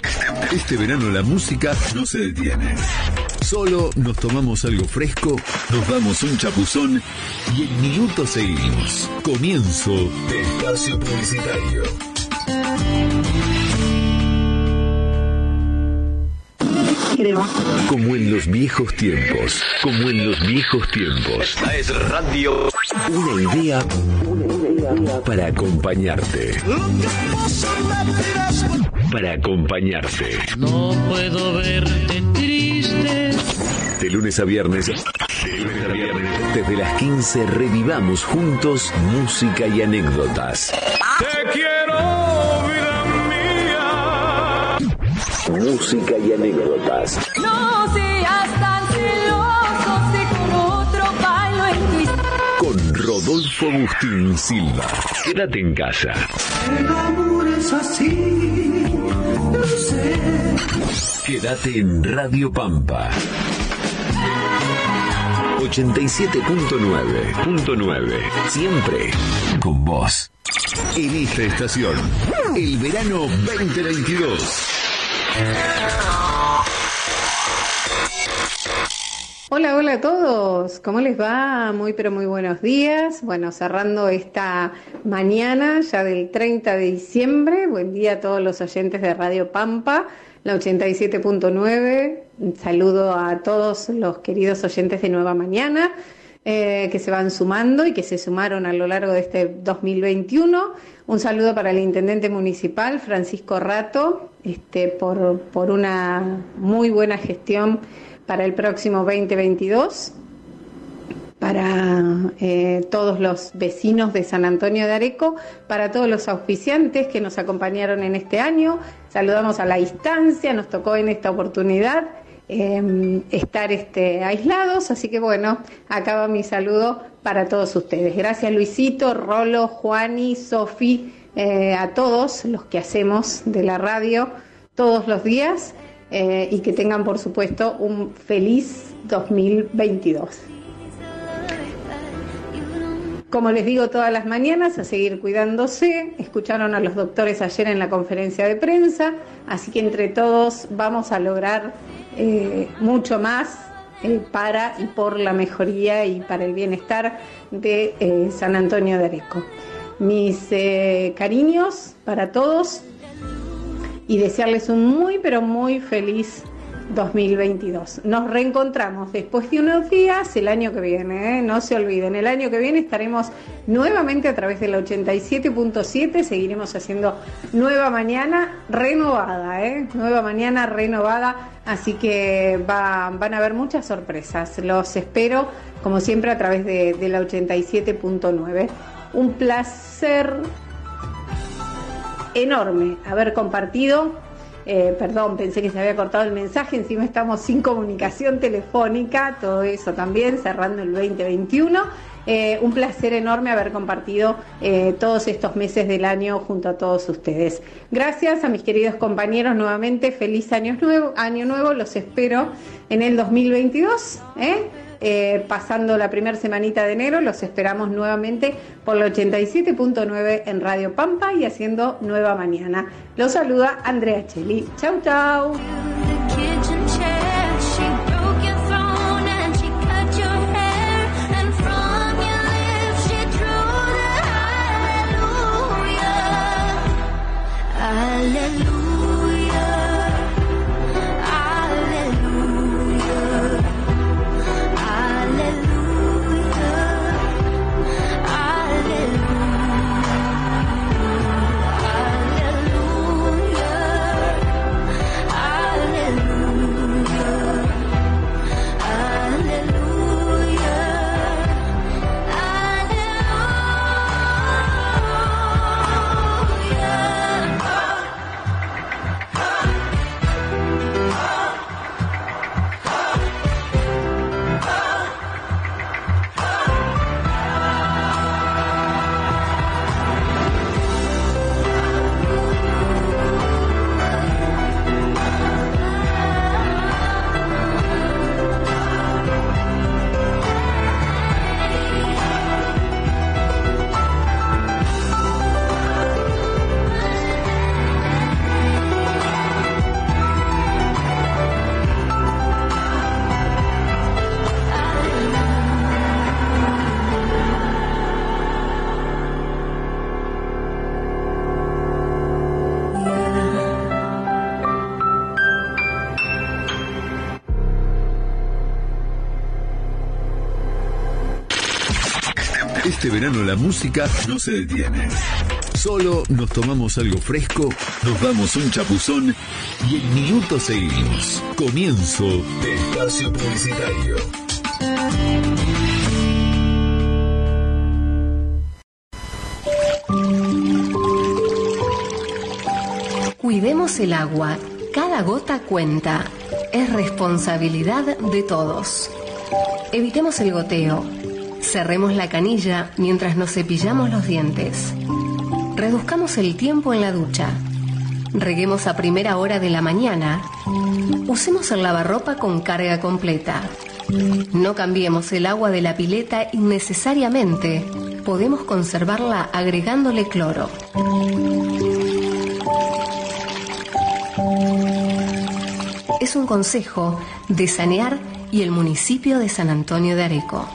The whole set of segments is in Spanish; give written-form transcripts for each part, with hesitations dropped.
Este verano la música no se detiene. Solo nos tomamos algo fresco, nos damos un chapuzón y en minutos seguimos. Comienzo de espacio publicitario. Como en los viejos tiempos, Esta es radio. Una idea para acompañarte. No puedo verte triste. De lunes a viernes, desde las 15 revivamos juntos música y anécdotas. Te quiero, vida mía. Música y anécdotas. No seas tan celoso, sé con otro bailo en tu... Con Rodolfo Agustín Silva. Quédate en casa. El amor es así, lo sé. Quédate en Radio Pampa. 87.9. Siempre con vos. Elige estación. El verano 2022. Hola, hola a todos. ¿Cómo les va? Muy pero muy buenos días. Bueno, cerrando esta mañana ya del 30 de diciembre. Buen día a todos los oyentes de Radio Pampa, la 87.9. Un saludo a todos los queridos oyentes de Nueva Mañana que se van sumando y que se sumaron a lo largo de este 2021. Un saludo para el intendente municipal, Francisco Rato, por una muy buena gestión para el próximo 2022, para todos los vecinos de San Antonio de Areco, para todos los auspiciantes que nos acompañaron en este año. Saludamos a la distancia, nos tocó en esta oportunidad estar aislados, así que bueno, acá va mi saludo para todos ustedes. Gracias Luisito, Rolo, Juani, Sofi, a todos los que hacemos de la radio todos los días. Y que tengan, por supuesto, un feliz 2022. Como les digo todas las mañanas, a seguir cuidándose. Escucharon a los doctores ayer en la conferencia de prensa, así que entre todos vamos a lograr mucho más para y por la mejoría y para el bienestar de San Antonio de Areco. Mis cariños para todos y desearles un muy pero muy feliz 2022. Nos reencontramos después de unos días el año que viene, no se olviden, el año que viene estaremos nuevamente a través de la 87.7, seguiremos haciendo Nueva Mañana renovada, Nueva Mañana renovada, así que van a haber muchas sorpresas. Los espero como siempre a través de la 87.9. Un placer enorme haber compartido. Perdón, pensé que se había cortado el mensaje, encima estamos sin comunicación telefónica, todo eso también, cerrando el 2021. Un placer enorme haber compartido todos estos meses del año junto a todos ustedes. Gracias a mis queridos compañeros nuevamente, feliz año nuevo, los espero en el 2022, pasando la primera semanita de enero, los esperamos nuevamente por la 87.9 en Radio Pampa y haciendo Nueva Mañana. Los saluda Andrea Cheli. Chau, chau. Hallelujah. Este verano la música no se detiene. Solo nos tomamos algo fresco, nos damos un chapuzón y en minutos seguimos. Comienzo de Espacio Publicitario. Cuidemos el agua. Cada gota cuenta. Es responsabilidad de todos. Evitemos el goteo. Cerremos la canilla mientras nos cepillamos los dientes. Reduzcamos el tiempo en la ducha. Reguemos a primera hora de la mañana. Usemos el lavarropa con carga completa. No cambiemos el agua de la pileta innecesariamente. Podemos conservarla agregándole cloro. Es un consejo de Sanear y el municipio de San Antonio de Areco.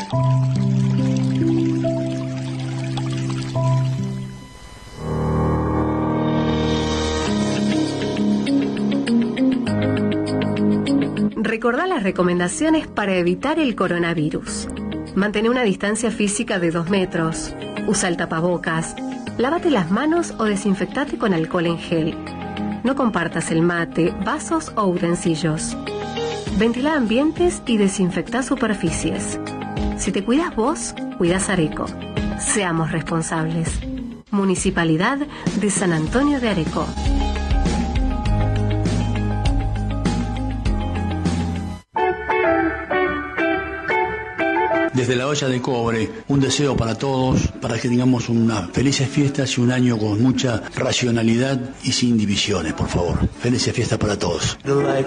Recordá las recomendaciones para evitar el coronavirus. Mantén una distancia física de 2 metros. Usa el tapabocas. Lávate las manos o desinfectate con alcohol en gel. No compartas el mate, vasos o utensilios. Ventila ambientes y desinfecta superficies. Si te cuidas vos, cuidas Areco. Seamos responsables. Municipalidad de San Antonio de Areco. Desde la olla de cobre, un deseo para todos, para que tengamos unas felices fiestas y un año con mucha racionalidad y sin divisiones, por favor. Felices fiestas para todos.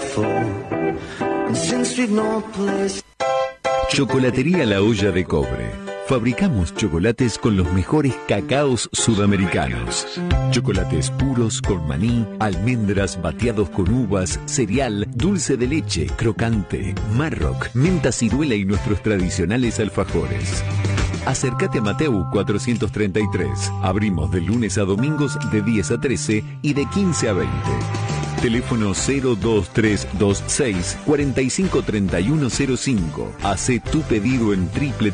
Chocolatería La Olla de Cobre. Fabricamos chocolates con los mejores cacaos sudamericanos. Chocolates puros con maní, almendras bateados con uvas, cereal, dulce de leche, crocante, Marroc, menta ciruela y nuestros tradicionales alfajores. Acércate a Mateu 433. Abrimos de lunes a domingos de 10 a 13 y de 15 a 20. Teléfono 02326 453105. Hacé tu pedido en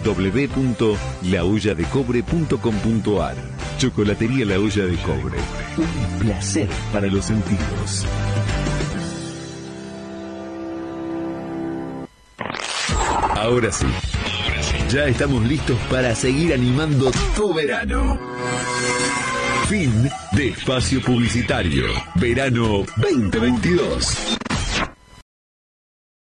www.laolladecobre.com.ar. Chocolatería La Olla de Cobre. Un placer para los sentidos. Ahora sí. Ya estamos listos para seguir animando tu verano. Fin de espacio publicitario. Verano 2022.